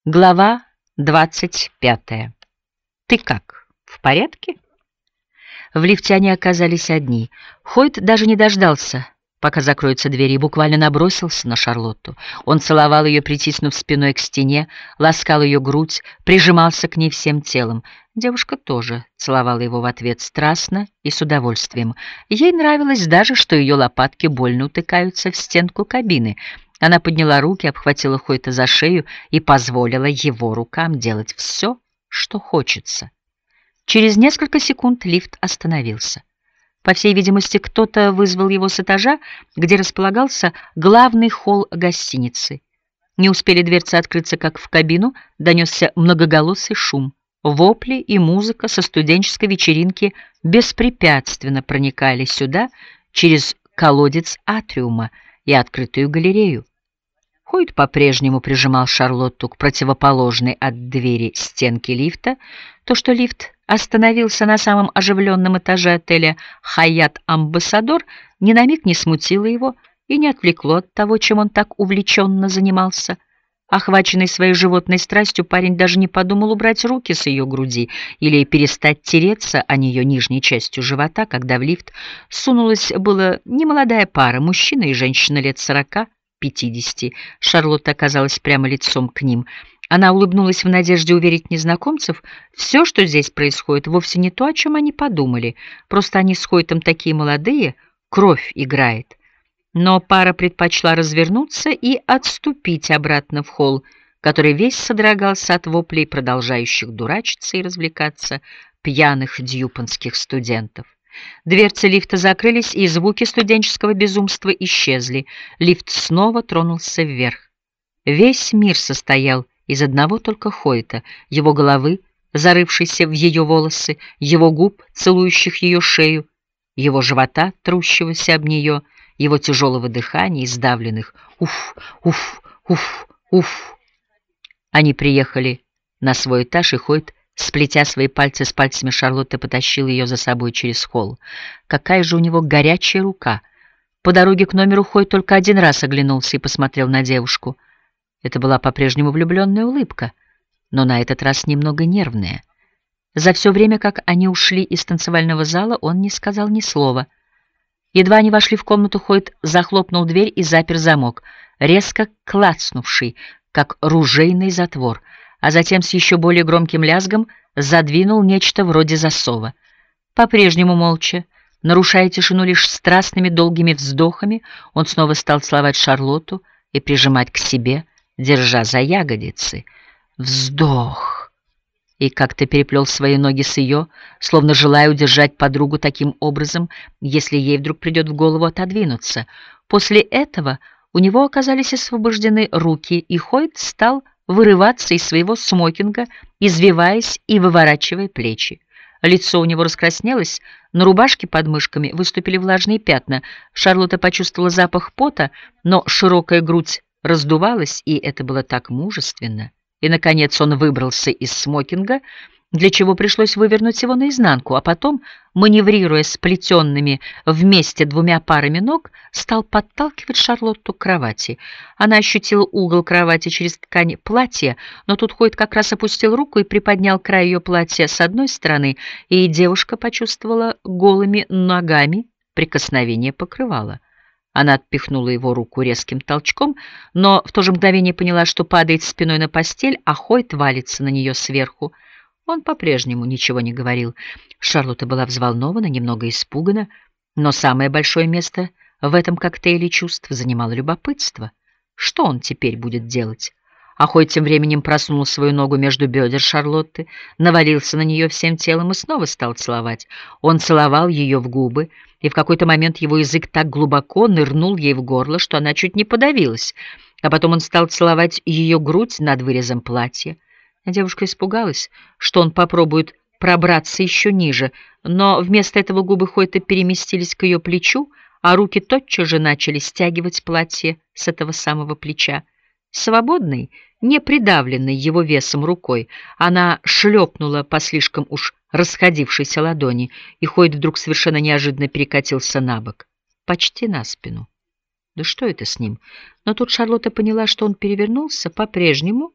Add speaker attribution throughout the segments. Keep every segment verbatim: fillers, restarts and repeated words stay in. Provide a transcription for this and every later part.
Speaker 1: Глава двадцать пятая. «Ты как, в порядке?» В лифте они оказались одни. Хойт даже не дождался, пока закроются двери, и буквально набросился на Шарлотту. Он целовал ее, притиснув спиной к стене, ласкал ее грудь, прижимался к ней всем телом. Девушка тоже целовала его в ответ страстно и с удовольствием. Ей нравилось даже, что ее лопатки больно утыкаются в стенку кабины. Она подняла руки, обхватила Хойта за шею и позволила его рукам делать все, что хочется. Через несколько секунд лифт остановился. По всей видимости, кто-то вызвал его с этажа, где располагался главный холл гостиницы. Не успели дверцы открыться, как в кабину донесся многоголосый шум. Вопли и музыка со студенческой вечеринки беспрепятственно проникали сюда через колодец атриума и открытую галерею. Хойт по-прежнему прижимал Шарлотту к противоположной от двери стенке лифта. То, что лифт остановился на самом оживленном этаже отеля «Хаят Амбассадор», ни на миг не смутило его и не отвлекло от того, чем он так увлеченно занимался. Охваченный своей животной страстью, парень даже не подумал убрать руки с ее груди или перестать тереться о нее нижней частью живота, когда в лифт сунулась была немолодая пара, мужчина и женщина лет сорока, пятидесяти. Шарлотта оказалась прямо лицом к ним. Она улыбнулась в надежде уверить незнакомцев, все, что здесь происходит, вовсе не то, о чем они подумали. Просто они с Хойтом такие молодые, кровь играет. Но пара предпочла развернуться и отступить обратно в холл, который весь содрогался от воплей продолжающих дурачиться и развлекаться пьяных дьюпонских студентов. Дверцы лифта закрылись, и звуки студенческого безумства исчезли. Лифт снова тронулся вверх. Весь мир состоял из одного только Хойта, его головы, зарывшейся в ее волосы, его губ, целующих ее шею, его живота, трущегося об нее, его тяжелого дыхания и сдавленных «уф, уф, уф, уф». Они приехали на свой этаж, и Хойт, сплетя свои пальцы с пальцами Шарлотты, потащил ее за собой через холл. Какая же у него горячая рука! По дороге к номеру Хойт только один раз оглянулся и посмотрел на девушку. Это была по-прежнему влюбленная улыбка, но на этот раз немного нервная. За все время, как они ушли из танцевального зала, он не сказал ни слова. Едва они вошли в комнату, Хойт захлопнул дверь и запер замок, резко клацнувший, как ружейный затвор, а затем с еще более громким лязгом задвинул нечто вроде засова. По-прежнему молча, нарушая тишину лишь страстными долгими вздохами, он снова стал целовать Шарлотту и прижимать к себе, держа за ягодицы. Вздох! И как-то переплел свои ноги с ее, словно желая удержать подругу таким образом, если ей вдруг придет в голову отодвинуться. После этого у него оказались освобождены руки, и Хойт стал вырываться из своего смокинга, извиваясь и выворачивая плечи. Лицо у него раскраснелось, на рубашке под мышками выступили влажные пятна. Шарлотта почувствовала запах пота, но широкая грудь раздувалась, и это было так мужественно. И, наконец, он выбрался из смокинга, для чего пришлось вывернуть его наизнанку, а потом, маневрируя сплетенными вместе двумя парами ног, стал подталкивать Шарлотту к кровати. Она ощутила угол кровати через ткань платья, но тут Хойт как раз опустил руку и приподнял край ее платья с одной стороны, и девушка почувствовала голыми ногами прикосновение покрывала. Она отпихнула его руку резким толчком, но в то же мгновение поняла, что падает спиной на постель, а Хойт валится на нее сверху. Он по-прежнему ничего не говорил. Шарлотта была взволнована, немного испугана, но самое большое место в этом коктейле чувств занимало любопытство. Что он теперь будет делать? А Хойт тем временем просунул свою ногу между бедер Шарлотты, навалился на нее всем телом и снова стал целовать. Он целовал ее в губы, и в какой-то момент его язык так глубоко нырнул ей в горло, что она чуть не подавилась. А потом он стал целовать ее грудь над вырезом платья. Девушка испугалась, что он попробует пробраться еще ниже, но вместо этого губы Хойта переместились к ее плечу, а руки тотчас же начали стягивать платье с этого самого плеча. Свободной, не придавленной его весом рукой, она шлепнула по слишком уж расходившейся ладони, и Хойт вдруг совершенно неожиданно перекатился на бок, почти на спину. Да что это с ним? Но тут Шарлотта поняла, что он перевернулся по-прежнему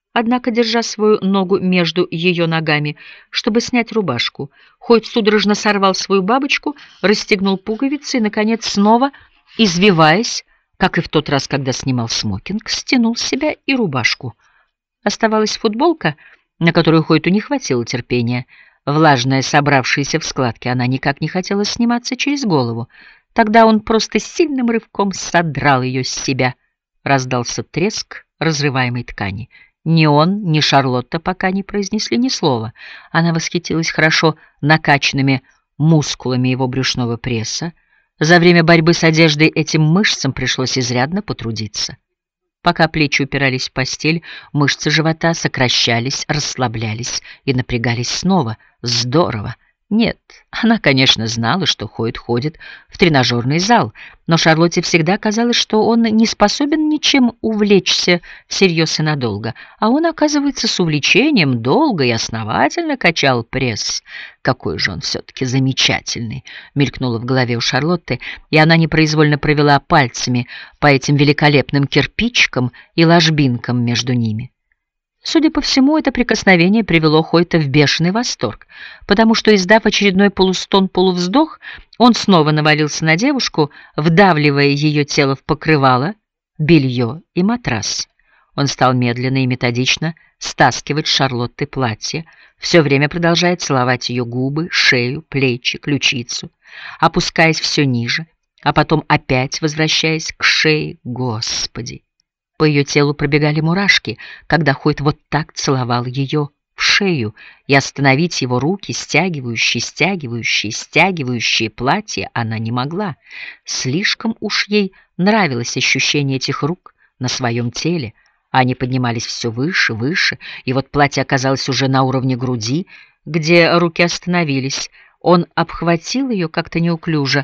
Speaker 1: однако держа свою ногу между ее ногами, чтобы снять рубашку. Хойт судорожно сорвал свою бабочку, расстегнул пуговицы и, наконец, снова, извиваясь, как и в тот раз, когда снимал смокинг, стянул с себя и рубашку. Оставалась футболка, на которую Хойту не хватило терпения. Влажная, собравшаяся в складки, она никак не хотела сниматься через голову. Тогда он просто сильным рывком содрал ее с себя. Раздался треск разрываемой ткани. Ни он, ни Шарлотта пока не произнесли ни слова. Она восхитилась хорошо накачанными мускулами его брюшного пресса. За время борьбы с одеждой этим мышцам пришлось изрядно потрудиться. Пока плечи упирались в постель, мышцы живота сокращались, расслаблялись и напрягались снова. Здорово! Нет, она, конечно, знала, что Хойт ходит в тренажерный зал, но Шарлотте всегда казалось, что он не способен ничем увлечься всерьез и надолго, а он, оказывается, с увлечением долго и основательно качал пресс. Какой же он все-таки замечательный! Мелькнуло в голове у Шарлотты, и она непроизвольно провела пальцами по этим великолепным кирпичикам и ложбинкам между ними. Судя по всему, это прикосновение привело Хойта в бешеный восторг, потому что, издав очередной полустон-полувздох, он снова навалился на девушку, вдавливая ее тело в покрывало, белье и матрас. Он стал медленно и методично стаскивать с Шарлотты платье, все время продолжая целовать ее губы, шею, плечи, ключицу, опускаясь все ниже, а потом опять возвращаясь к шее. Господи! По ее телу пробегали мурашки, когда Хойт вот так целовал ее в шею, и остановить его руки, стягивающие, стягивающие, стягивающие платье, она не могла. Слишком уж ей нравилось ощущение этих рук на своем теле. Они поднимались все выше, выше, и вот платье оказалось уже на уровне груди, где руки остановились. Он обхватил ее как-то неуклюже.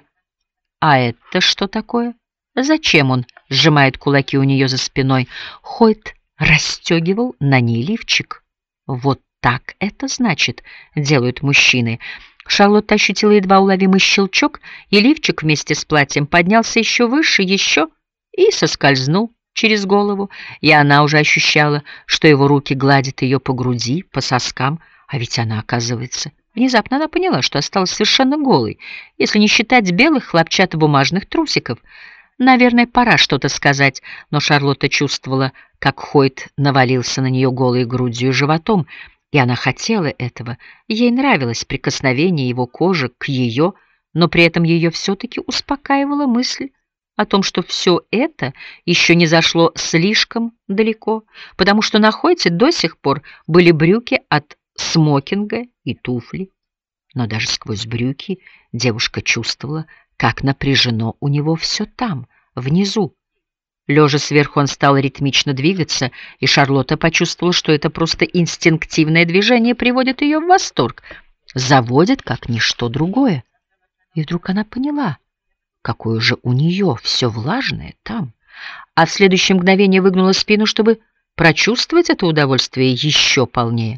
Speaker 1: А это что такое? Зачем он сжимает кулаки у нее за спиной? Хойт расстегивал на ней лифчик. Вот так это, значит, делают мужчины. Шарлотта ощутила едва уловимый щелчок, и лифчик вместе с платьем поднялся еще выше, еще, и соскользнул через голову. И она уже ощущала, что его руки гладят ее по груди, по соскам, а ведь она, оказывается... Внезапно она поняла, что осталась совершенно голой, если не считать белых хлопчатобумажных трусиков. Наверное, пора что-то сказать, но Шарлотта чувствовала, как Хойт навалился на нее голой грудью и животом, и она хотела этого. Ей нравилось прикосновение его кожи к ее, но при этом ее все-таки успокаивала мысль о том, что все это еще не зашло слишком далеко, потому что на Хойте до сих пор были брюки от смокинга и туфли. Но даже сквозь брюки девушка чувствовала, как напряжено у него все там, внизу. Лежа сверху, он стал ритмично двигаться, и Шарлотта почувствовала, что это просто инстинктивное движение приводит ее в восторг, заводит как ничто другое. И вдруг она поняла, какое же у нее все влажное там, а в следующее мгновение выгнула спину, чтобы прочувствовать это удовольствие еще полнее.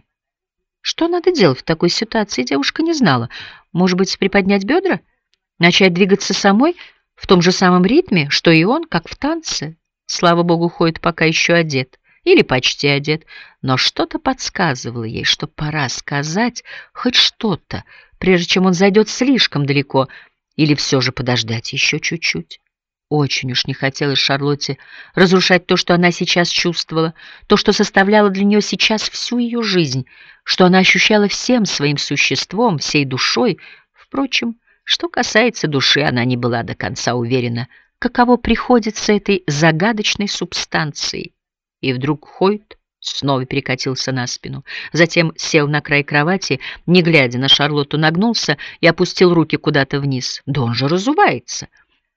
Speaker 1: Что надо делать в такой ситуации, девушка не знала. Может быть, приподнять бедра? Начать двигаться самой в том же самом ритме, что и он, как в танце. Слава богу, Хойт пока еще одет, или почти одет, но что-то подсказывало ей, что пора сказать хоть что-то, прежде чем он зайдет слишком далеко, или все же подождать еще чуть-чуть. Очень уж не хотелось Шарлотте разрушать то, что она сейчас чувствовала, то, что составляло для нее сейчас всю ее жизнь, что она ощущала всем своим существом, всей душой. Впрочем, что касается души, она не была до конца уверена, каково приходится этой загадочной субстанции. И вдруг Хойт снова перекатился на спину, затем сел на край кровати, не глядя на Шарлотту, нагнулся и опустил руки куда-то вниз. Да он же разувается.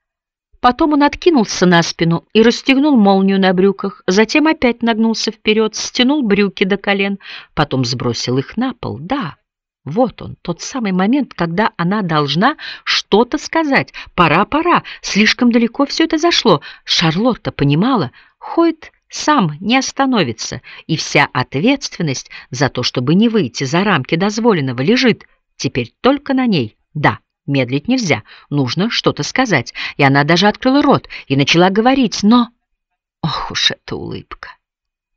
Speaker 1: Потом он откинулся на спину и расстегнул молнию на брюках, затем опять нагнулся вперед, стянул брюки до колен, потом сбросил их на пол. Да, вот он, тот самый момент, когда она должна что-то сказать. Пора, пора, слишком далеко все это зашло. Шарлотта понимала, Хойт сам не остановится, и вся ответственность за то, чтобы не выйти за рамки дозволенного, лежит теперь только на ней. Да. Медлить нельзя, нужно что-то сказать. И она даже открыла рот и начала говорить, но... Ох уж эта улыбка!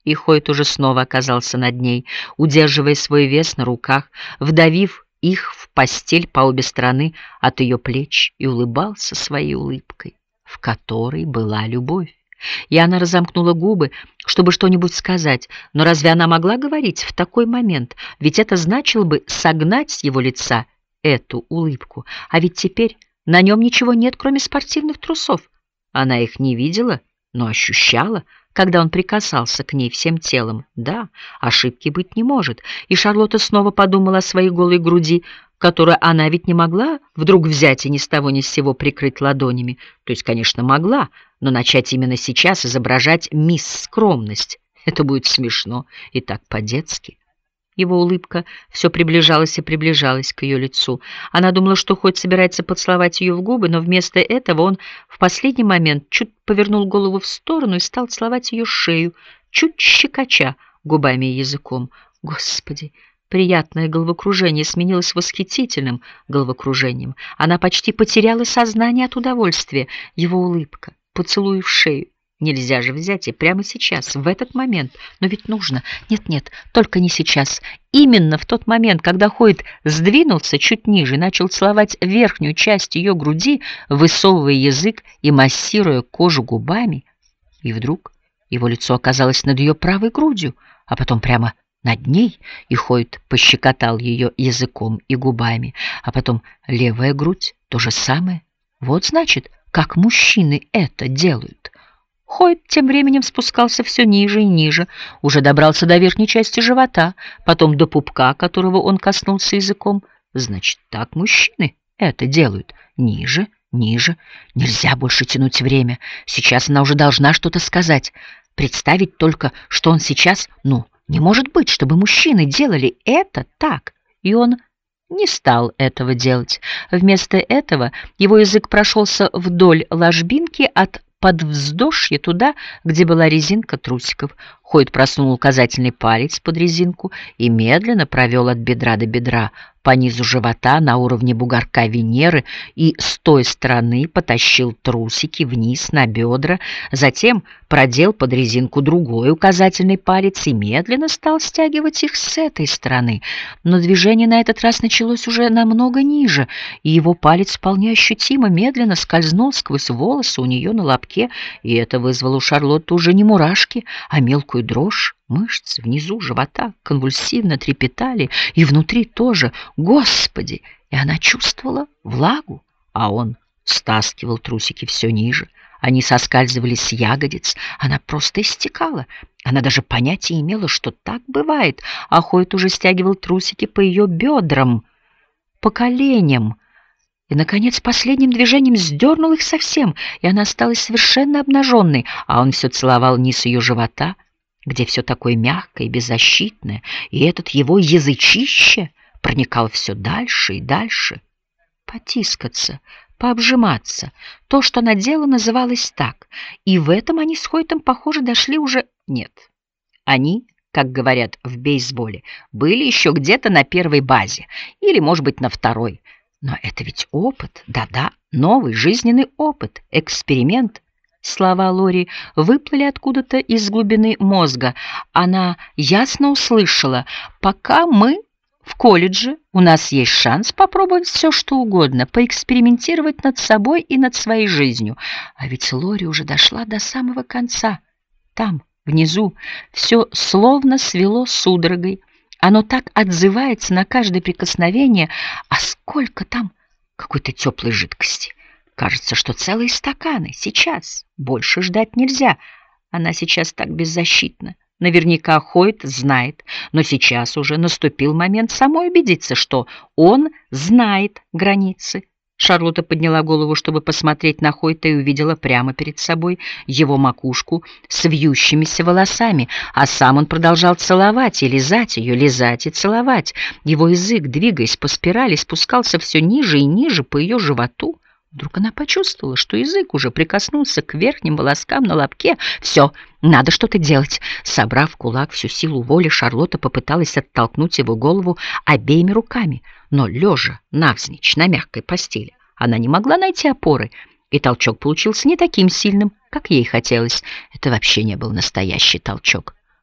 Speaker 1: И Хойт уже снова оказался над ней, удерживая свой вес на руках, вдавив их в постель по обе стороны от ее плеч, и улыбался своей улыбкой, в которой была любовь. И она разомкнула губы, чтобы что-нибудь сказать, но разве она могла говорить в такой момент? Ведь это значило бы согнать с его лица эту улыбку. А ведь теперь на нем ничего нет, кроме спортивных трусов. Она их не видела, но ощущала, когда он прикасался к ней всем телом. Да, ошибки быть не может. И Шарлотта снова подумала о своей голой груди, которую она ведь не могла вдруг взять и ни с того ни с сего прикрыть ладонями. То есть, конечно, могла, но начать именно сейчас изображать мисс Скромность — это будет смешно и так по-детски. Его улыбка все приближалась и приближалась к ее лицу. Она думала, что хоть собирается поцеловать ее в губы, но вместо этого он в последний момент чуть повернул голову в сторону и стал целовать ее шею, чуть щекоча губами и языком. Господи! Приятное головокружение сменилось восхитительным головокружением. Она почти потеряла сознание от удовольствия. Его улыбка, поцелуй в шею. Нельзя же взять и прямо сейчас, в этот момент. Но ведь нужно. Нет-нет, только не сейчас. Именно в тот момент, когда Хойт сдвинулся чуть ниже и начал целовать верхнюю часть ее груди, высовывая язык и массируя кожу губами, и вдруг его лицо оказалось над ее правой грудью, а потом прямо над ней, и Хойт пощекотал ее языком и губами, а потом левая грудь, то же самое. Вот значит, как мужчины это делают. Хойт тем временем спускался все ниже и ниже, уже добрался до верхней части живота, потом до пупка, которого он коснулся языком. Значит, так мужчины это делают. Ниже, ниже. Нельзя больше тянуть время. Сейчас она уже должна что-то сказать. Представить только, что он сейчас... Ну, не может быть, чтобы мужчины делали это так. И он не стал этого делать. Вместо этого его язык прошелся вдоль ложбинки от подвздошья туда, где была резинка трусиков. Хойт просунул указательный палец под резинку и медленно провел от бедра до бедра по низу живота на уровне бугорка Венеры и с той стороны потащил трусики вниз на бедра, затем продел под резинку другой указательный палец и медленно стал стягивать их с этой стороны. Но движение на этот раз началось уже намного ниже, и его палец вполне ощутимо медленно скользнул сквозь волосы у нее на лобке, и это вызвало у Шарлотты уже не мурашки, а мелкую дрожь. Мышцы внизу живота конвульсивно трепетали, и внутри тоже. Господи! И она чувствовала влагу, а он стаскивал трусики все ниже. Они соскальзывали с ягодиц, она просто истекала. Она даже понятия имела, что так бывает, а Хойт уже стягивал трусики по ее бедрам, по коленям. И, наконец, последним движением сдернул их совсем, и она осталась совершенно обнаженной, а он все целовал низ ее живота, где все такое мягкое и беззащитное, и этот его язычище проникал все дальше и дальше. Потискаться, пообжиматься. То, что она делала, называлось так. И в этом они с Хойтом, похоже, дошли уже... Нет. Они, как говорят в бейсболе, были еще где-то на первой базе, или, может быть, на второй. Но это ведь опыт, да-да, новый жизненный опыт, эксперимент. Слова Лори выплыли откуда-то из глубины мозга. Она ясно услышала: «Пока мы в колледже, у нас есть шанс попробовать все, что угодно, поэкспериментировать над собой и над своей жизнью». А ведь Лори уже дошла до самого конца. Там, внизу, все словно свело судорогой. Оно так отзывается на каждое прикосновение. А сколько там какой-то теплой жидкости! Кажется, что целые стаканы. Сейчас. Больше ждать нельзя. Она сейчас так беззащитна. Наверняка Хойт знает, но сейчас уже наступил момент самой убедиться, что он знает границы. Шарлотта подняла голову, чтобы посмотреть на Хойта, и увидела прямо перед собой его макушку с вьющимися волосами, а сам он продолжал целовать и лизать ее, лизать и целовать. Его язык, двигаясь по спирали, спускался все ниже и ниже по ее животу. Вдруг она почувствовала, что язык уже прикоснулся к верхним волоскам на лобке. «Все, надо что-то делать!» Собрав в кулак всю силу воли, Шарлотта попыталась оттолкнуть его голову обеими руками, но, лежа навзничь на мягкой постели, она не могла найти опоры, и толчок получился не таким сильным, как ей хотелось. Это вообще не был настоящий толчок.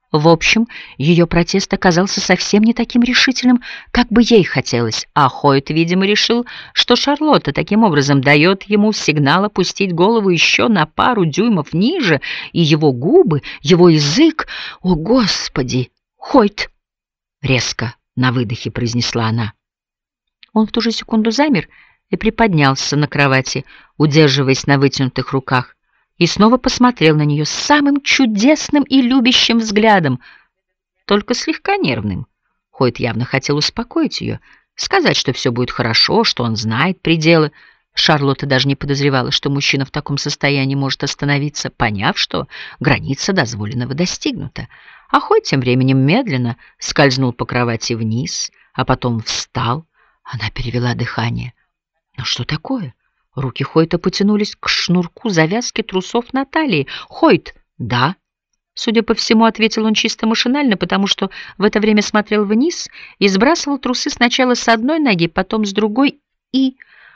Speaker 1: В общем, ее протест оказался совсем не таким решительным, как бы ей хотелось, а Хойт, видимо, решил, что Шарлотта таким образом дает ему сигнал опустить голову еще на пару дюймов ниже, и его губы, его язык... «О, Господи! Хойт!» — резко на выдохе произнесла она. Он в ту же секунду замер и приподнялся на кровати, удерживаясь на вытянутых руках, и снова посмотрел на нее с самым чудесным и любящим взглядом, только слегка нервным. Хойт явно хотел успокоить ее, сказать, что все будет хорошо, что он знает пределы. Шарлотта даже не подозревала, что мужчина в таком состоянии может остановиться, поняв, что граница дозволенного достигнута. А Хойт тем временем медленно скользнул по кровати вниз, а потом встал. Она перевела дыхание. Но что такое? Руки Хойта потянулись к шнурку завязки трусов на талии. «Хойт!» «Да». Судя по всему, ответил он чисто машинально, потому что в это время смотрел вниз и сбрасывал трусы сначала с одной ноги, потом с другой и...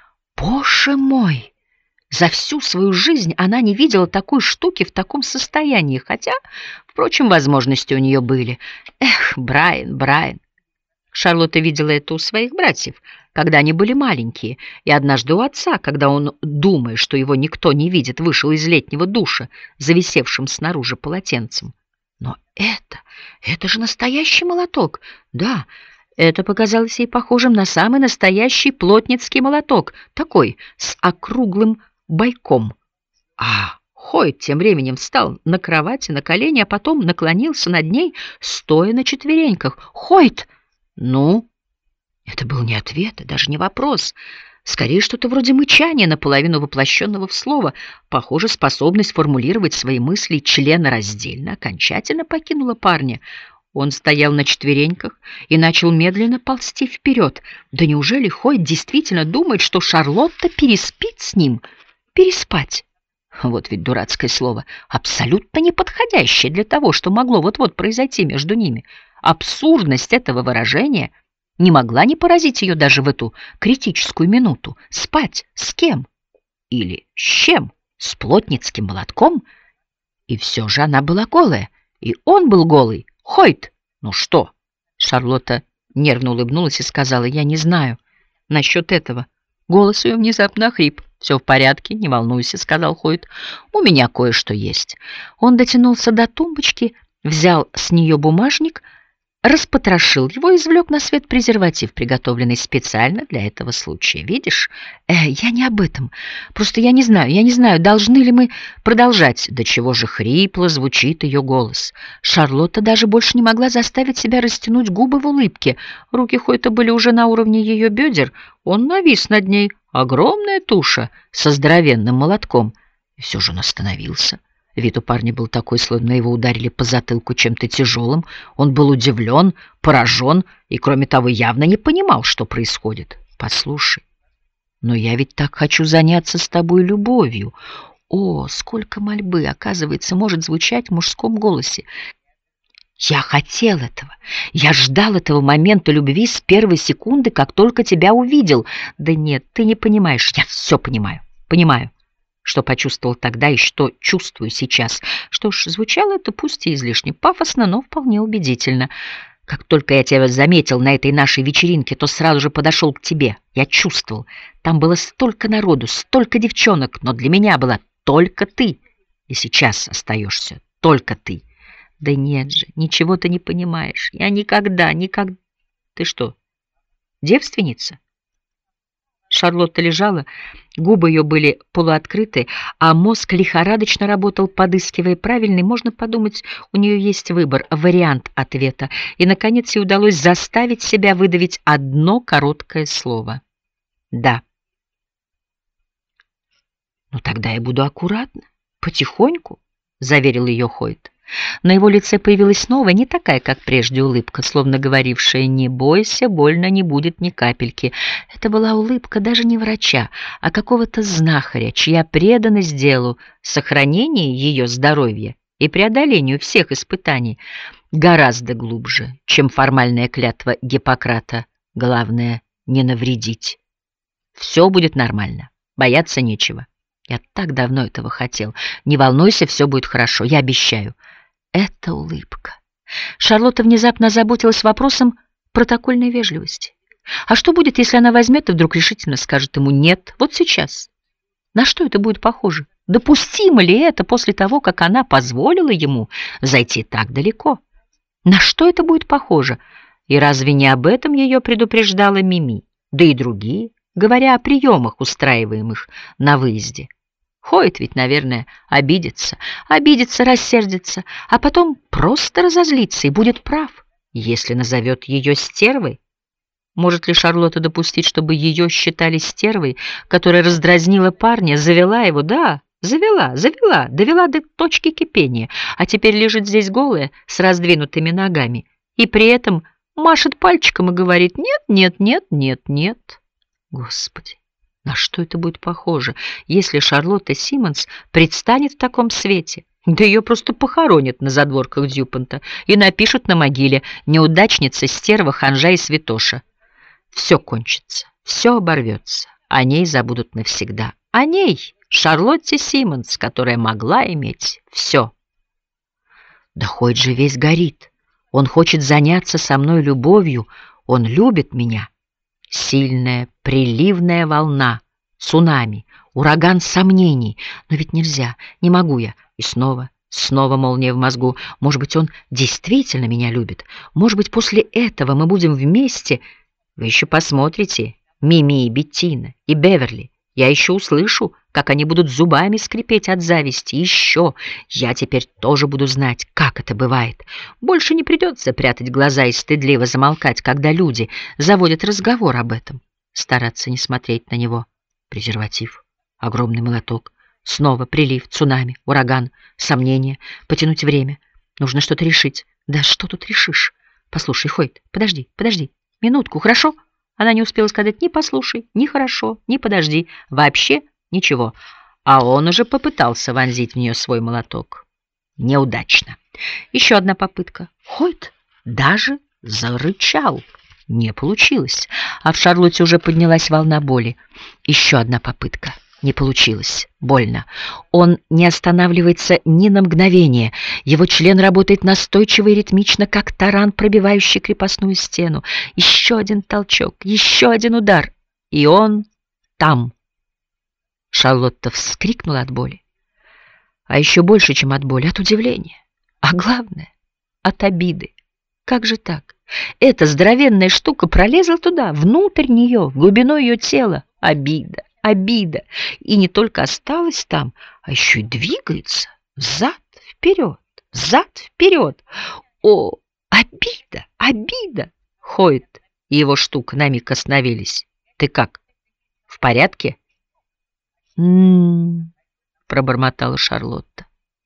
Speaker 1: Боже мой! За всю свою жизнь она не видела такой штуки в таком состоянии, хотя, впрочем, возможности у нее были. Эх, Брайан, Брайан! Шарлотта видела это у своих братьев, когда они были маленькие, и однажды у отца, когда он, думая, что его никто не видит, вышел из летнего душа, зависевшим снаружи полотенцем. Но это, это же настоящий молоток. Да, это показалось ей похожим на самый настоящий плотницкий молоток, такой, с округлым бойком. А Хойт тем временем встал на кровати, на колени, а потом наклонился над ней, стоя на четвереньках. «Хойт!» «Ну?» Это был не ответ, и даже не вопрос. Скорее, что-то вроде мычания, наполовину воплощенного в слово. Похоже, способность формулировать свои мысли членораздельно окончательно покинула парня. Он стоял на четвереньках и начал медленно ползти вперед. Да неужели Хойт действительно думает, что Шарлотта переспит с ним? Переспать. Вот ведь дурацкое слово, абсолютно неподходящее для того, что могло вот-вот произойти между ними. Абсурдность этого выражения не могла не поразить ее даже в эту критическую минуту. Спать с кем? Или с чем? С плотницким молотком? И все же она была голая, и он был голый. Хойт! Ну что? Шарлотта нервно улыбнулась и сказала: «Я не знаю насчет этого». Голос ее внезапно охрип. «Все в порядке, не волнуйся», — сказал Хойт. «У меня кое-что есть». Он дотянулся до тумбочки, взял с нее бумажник, распотрошил его и извлек на свет презерватив, приготовленный специально для этого случая. «Видишь? Э, я не об этом. Просто я не знаю, я не знаю, должны ли мы продолжать». До чего же хрипло звучит ее голос. Шарлотта даже больше не могла заставить себя растянуть губы в улыбке. Руки Хойта были уже на уровне ее бедер. Он навис над ней, огромная туша со здоровенным молотком. И все же он остановился. Вид у парня был такой, словно его ударили по затылку чем-то тяжелым. Он был удивлен, поражен и, кроме того, явно не понимал, что происходит. «Послушай, но я ведь так хочу заняться с тобой любовью». О, сколько мольбы, оказывается, может звучать в мужском голосе. «Я хотел этого. Я ждал этого момента любви с первой секунды, как только тебя увидел». «Да нет, ты не понимаешь. Я все понимаю. Понимаю, что почувствовал тогда и что чувствую сейчас». Что ж, звучало это пусть и излишне пафосно, но вполне убедительно. «Как только я тебя заметил на этой нашей вечеринке, то сразу же подошел к тебе. Я чувствовал. Там было столько народу, столько девчонок, но для меня была только ты. И сейчас остаешься только ты». «Да нет же, ничего ты не понимаешь. Я никогда, никогда...» «Ты что, девственница?» Шарлотта лежала, губы ее были полуоткрыты, а мозг лихорадочно работал, подыскивая правильный, можно подумать, у нее есть выбор, вариант ответа. И, наконец, ей удалось заставить себя выдавить одно короткое слово. «Да». «Ну, тогда я буду аккуратна, потихоньку», — заверил ее Хойт. На его лице появилась новая, не такая, как прежде, улыбка, словно говорившая: «Не бойся, больно не будет ни капельки». Это была улыбка даже не врача, а какого-то знахаря, чья преданность делу, сохранению ее здоровья и преодолению всех испытаний гораздо глубже, чем формальная клятва Гиппократа. Главное — не навредить. Все будет нормально, бояться нечего. Я так давно этого хотел. Не волнуйся, все будет хорошо, я обещаю. Эта улыбка, Шарлотта внезапно озаботилась вопросом протокольной вежливости. А что будет, если она возьмет и вдруг решительно скажет ему «нет» вот сейчас? На что это будет похоже? Допустимо ли это после того, как она позволила ему зайти так далеко? На что это будет похоже? И разве не об этом ее предупреждала Мими, да и другие, говоря о приемах, устраиваемых на выезде? Хойт ведь, наверное, обидится, обидится, рассердится, а потом просто разозлится и будет прав, если назовет ее стервой. Может ли Шарлотта допустить, чтобы ее считали стервой, которая раздразнила парня, завела его? Да, завела, завела, довела до точки кипения, а теперь лежит здесь голая, с раздвинутыми ногами, и при этом машет пальчиком и говорит «нет, нет, нет, нет, нет». Господи, на что это будет похоже, если Шарлотта Симмонс предстанет в таком свете? Да ее просто похоронят на задворках Дюпонта и напишут на могиле «неудачница, стерва, ханжа и святоша». Все кончится, все оборвется, о ней забудут навсегда. О ней, Шарлотте Симмонс, которая могла иметь все. Да хоть же весь горит. Он хочет заняться со мной любовью, он любит меня. Сильная приливная волна, цунами, ураган сомнений. Но ведь нельзя, не могу я. И снова, снова молния в мозгу. Может быть, он действительно меня любит. Может быть, после этого мы будем вместе... Вы еще посмотрите, Мими и Беттина, и Беверли. Я еще услышу, как они будут зубами скрипеть от зависти. Еще я теперь тоже буду знать, как это бывает. Больше не придется прятать глаза и стыдливо замолкать, когда люди заводят разговор об этом. Стараться не смотреть на него. Презерватив, огромный молоток, снова прилив, цунами, ураган, сомнения, потянуть время. Нужно что-то решить. Да что тут решишь? Послушай, Хойт, подожди, подожди. Минутку, хорошо? Она не успела сказать ни послушай, ни хорошо, ни подожди, вообще ничего. А он уже попытался вонзить в нее свой молоток. Неудачно. Еще одна попытка. Хойт даже зарычал. Не получилось. А в Шарлотте уже поднялась волна боли. Еще одна попытка. Не получилось. Больно. Он не останавливается ни на мгновение. Его член работает настойчиво и ритмично, как таран, пробивающий крепостную стену. Еще один толчок, еще один удар. И он там. Шарлотта вскрикнула от боли. А еще больше, чем от боли, от удивления. А главное, от обиды. Как же так? Эта здоровенная штука пролезла туда, внутрь нее, в глубину ее тела. Обида. Обида. И не только осталась там, а еще и двигается взад, вперед, взад, вперед. О, обида, обида. Хойт и его штука на миг остановились. Ты как, в порядке? М-м-м, пробормотала Шарлотта.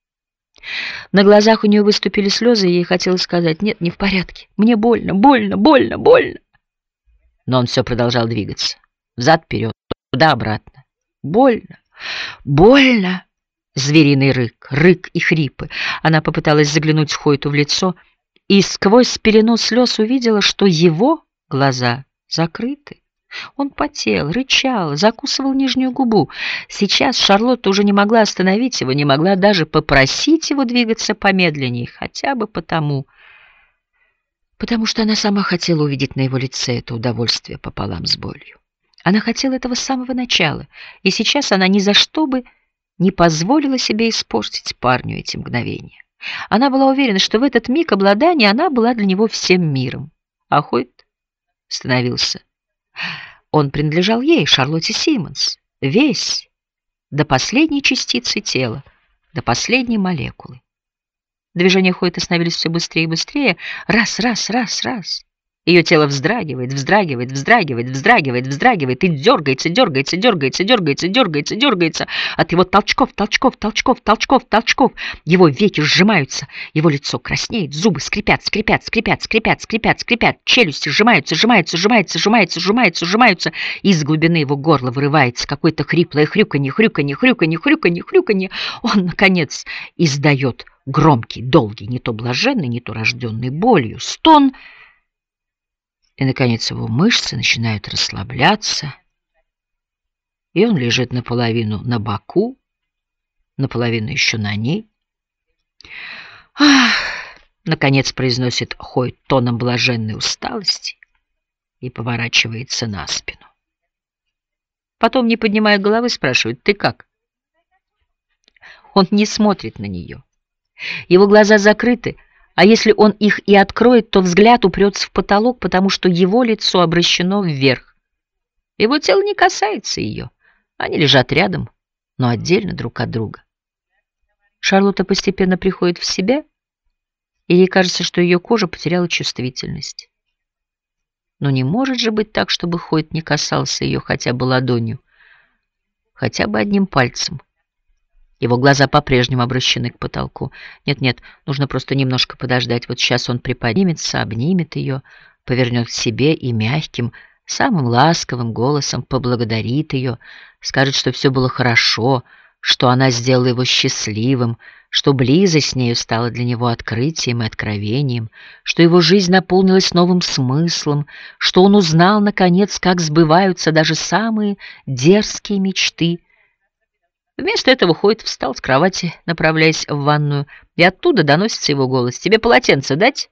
Speaker 1: На глазах у нее выступили слезы, и ей хотелось сказать: нет, не в порядке. Мне больно, больно, больно, больно. Но он все продолжал двигаться. Взад-вперед. Туда-обратно. Больно, больно. Звериный рык, рык и хрипы. Она попыталась заглянуть Хойту в лицо и сквозь пелену слез увидела, что его глаза закрыты. Он потел, рычал, закусывал нижнюю губу. Сейчас Шарлотта уже не могла остановить его, не могла даже попросить его двигаться помедленнее, хотя бы потому, потому что она сама хотела увидеть на его лице это удовольствие пополам с болью. Она хотела этого с самого начала, и сейчас она ни за что бы не позволила себе испортить парню эти мгновения. Она была уверена, что в этот миг обладания она была для него всем миром. А Хойт становился. Он принадлежал ей, Шарлотте Симмонс, весь, до последней частицы тела, до последней молекулы. Движения Хойта становились все быстрее и быстрее. Раз, раз, раз, раз. Ее тело вздрагивает, вздрагивает, вздрагивает, вздрагивает, вздрагивает и дергается, дергается, дергается, дергается, дергается, дергается от его толчков, толчков, толчков, толчков, толчков. Его веки сжимаются, его лицо краснеет, зубы скрипят, скрипят, скрипят, скрипят, скрипят, скрипят, челюсти сжимаются, сжимаются, сжимаются, сжимаются, сжимаются, сжимаются. Из глубины его горла вырывается какое-то хриплое хрюканье, хрюканье, хрюканье, хрюканье, хрюканье. Он, наконец, издает громкий, долгий, не то блаженный, не то рожденный болью стон. И, наконец, его мышцы начинают расслабляться, и он лежит наполовину на боку, наполовину еще на ней. Ах, Наконец произносит Хойт тоном блаженной усталости и поворачивается на спину. Потом, не поднимая головы, спрашивает: «Ты как?» Он не смотрит на нее. Его глаза закрыты, а если он их и откроет, то взгляд упрется в потолок, потому что его лицо обращено вверх. Его тело не касается ее. Они лежат рядом, но отдельно друг от друга. Шарлотта постепенно приходит в себя, и ей кажется, что ее кожа потеряла чувствительность. Но не может же быть так, чтобы Хойт не касался ее хотя бы ладонью, хотя бы одним пальцем. Его глаза по-прежнему обращены к потолку. Нет-нет, нужно просто немножко подождать. Вот сейчас он приподнимется, обнимет ее, повернет к себе и мягким, самым ласковым голосом поблагодарит ее, скажет, что все было хорошо, что она сделала его счастливым, что близость с нею стала для него открытием и откровением, что его жизнь наполнилась новым смыслом, что он узнал, наконец, как сбываются даже самые дерзкие мечты. Вместо этого Хойт встал с кровати, направляясь в ванную, и оттуда доносится его голос: «Тебе полотенце дать?»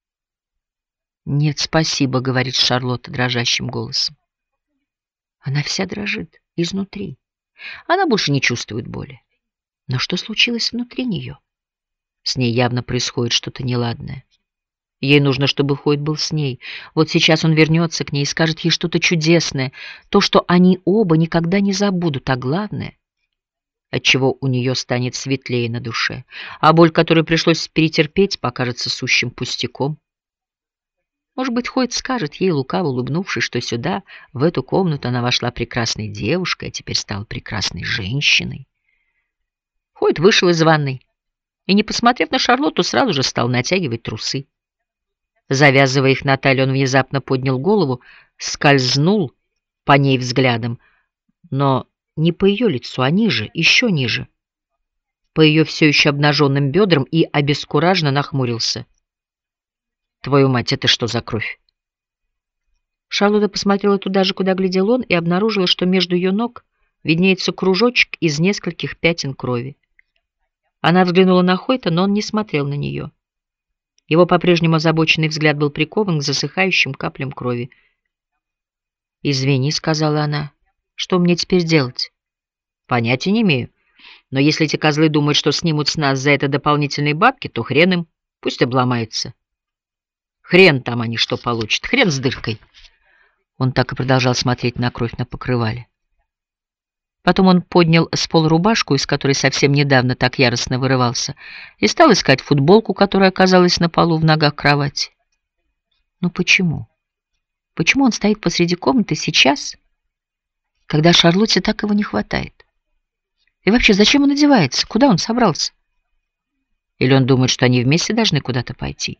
Speaker 1: «Нет, спасибо», — говорит Шарлотта дрожащим голосом. Она вся дрожит изнутри. Она больше не чувствует боли. Но что случилось внутри нее? С ней явно происходит что-то неладное. Ей нужно, чтобы Хойт был с ней. Вот сейчас он вернется к ней и скажет ей что-то чудесное, то, что они оба никогда не забудут, а главное, отчего у нее станет светлее на душе, а боль, которую пришлось перетерпеть, покажется сущим пустяком. Может быть, Хойт скажет ей, лукаво улыбнувшись, что сюда, в эту комнату, она вошла прекрасной девушкой, а теперь стала прекрасной женщиной. Хойт вышел из ванной и, не посмотрев на Шарлотту, сразу же стал натягивать трусы. Завязывая их на талию, он внезапно поднял голову, скользнул по ней взглядом, но не по ее лицу, а ниже, еще ниже, по ее все еще обнаженным бедрам, и обескураженно нахмурился. «Твою мать, это что за кровь?» Шарлотта посмотрела туда же, куда глядел он, и обнаружила, что между ее ног виднеется кружочек из нескольких пятен крови. Она взглянула на Хойта, но он не смотрел на нее. Его по-прежнему озабоченный взгляд был прикован к засыхающим каплям крови. «Извини», — сказала она, — «что мне теперь делать?» «Понятия не имею. Но если эти козлы думают, что снимут с нас за это дополнительные бабки, то хрен им, пусть обломаются. Хрен там они что получат, хрен с дыркой». Он так и продолжал смотреть на кровь на покрывале. Потом он поднял с пола рубашку, из которой совсем недавно так яростно вырывался, и стал искать футболку, которая оказалась на полу в ногах кровати. Ну почему? Почему он стоит посреди комнаты сейчас, когда Шарлотте так его не хватает? И вообще, зачем он одевается? Куда он собрался? Или он думает, что они вместе должны куда-то пойти?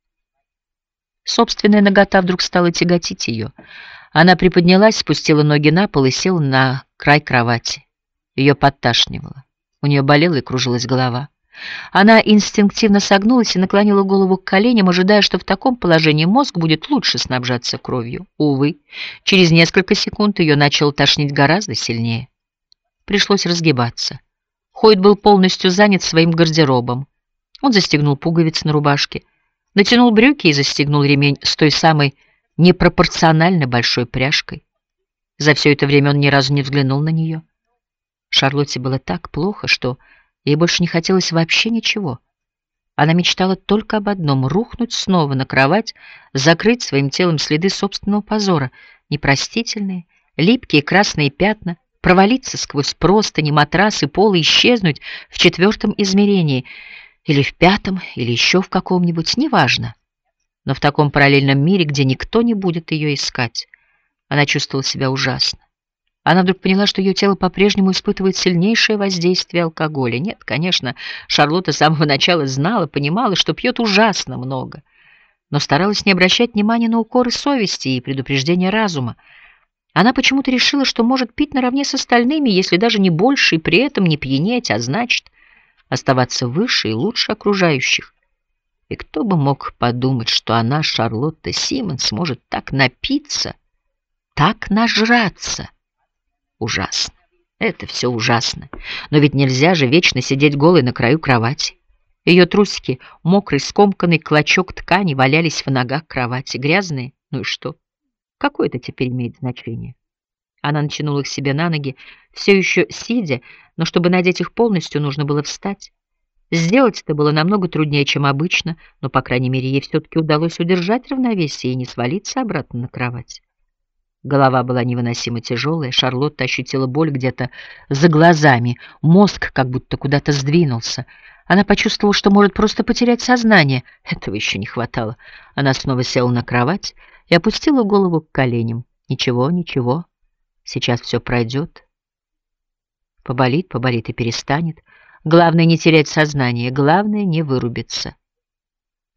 Speaker 1: Собственная нагота вдруг стала тяготить ее. Она приподнялась, спустила ноги на пол и села на край кровати. Ее подташнивало. У нее болела и кружилась голова. Она инстинктивно согнулась и наклонила голову к коленям, ожидая, что в таком положении мозг будет лучше снабжаться кровью. Увы, через несколько секунд ее начало тошнить гораздо сильнее. Пришлось разгибаться. Хойт был полностью занят своим гардеробом. Он застегнул пуговицы на рубашке, натянул брюки и застегнул ремень с той самой непропорционально большой пряжкой. За все это время он ни разу не взглянул на нее. Шарлотте было так плохо, что ей больше не хотелось вообще ничего. Она мечтала только об одном — рухнуть снова на кровать, закрыть своим телом следы собственного позора, непростительные, липкие красные пятна, провалиться сквозь простыни, матрас и пол и исчезнуть в четвертом измерении, или в пятом, или еще в каком-нибудь, неважно. Но в таком параллельном мире, где никто не будет ее искать, она чувствовала себя ужасно. Она вдруг поняла, что ее тело по-прежнему испытывает сильнейшее воздействие алкоголя. Нет, конечно, Шарлотта с самого начала знала, понимала, что пьет ужасно много, но старалась не обращать внимания на укоры совести и предупреждения разума. Она почему-то решила, что может пить наравне с остальными, если даже не больше, и при этом не пьянеть, а значит, оставаться выше и лучше окружающих. И кто бы мог подумать, что она, Шарлотта Симмонс, может так напиться, так нажраться. Ужасно. Это все ужасно. Но ведь нельзя же вечно сидеть голой на краю кровати. Ее трусики, мокрый, скомканный клочок ткани, валялись в ногах кровати, грязные. Ну и что? Какое это теперь имеет значение? Она натянула их себе на ноги, все еще сидя, но чтобы надеть их полностью, нужно было встать. Сделать это было намного труднее, чем обычно, но, по крайней мере, ей все-таки удалось удержать равновесие и не свалиться обратно на кровать. Голова была невыносимо тяжелая, Шарлотта ощутила боль где-то за глазами, мозг как будто куда-то сдвинулся. Она почувствовала, что может просто потерять сознание. Этого еще не хватало. Она снова села на кровать и опустила голову к коленям. Ничего, ничего, сейчас все пройдет. Поболит, поболит и перестанет. Главное не терять сознание, главное не вырубиться.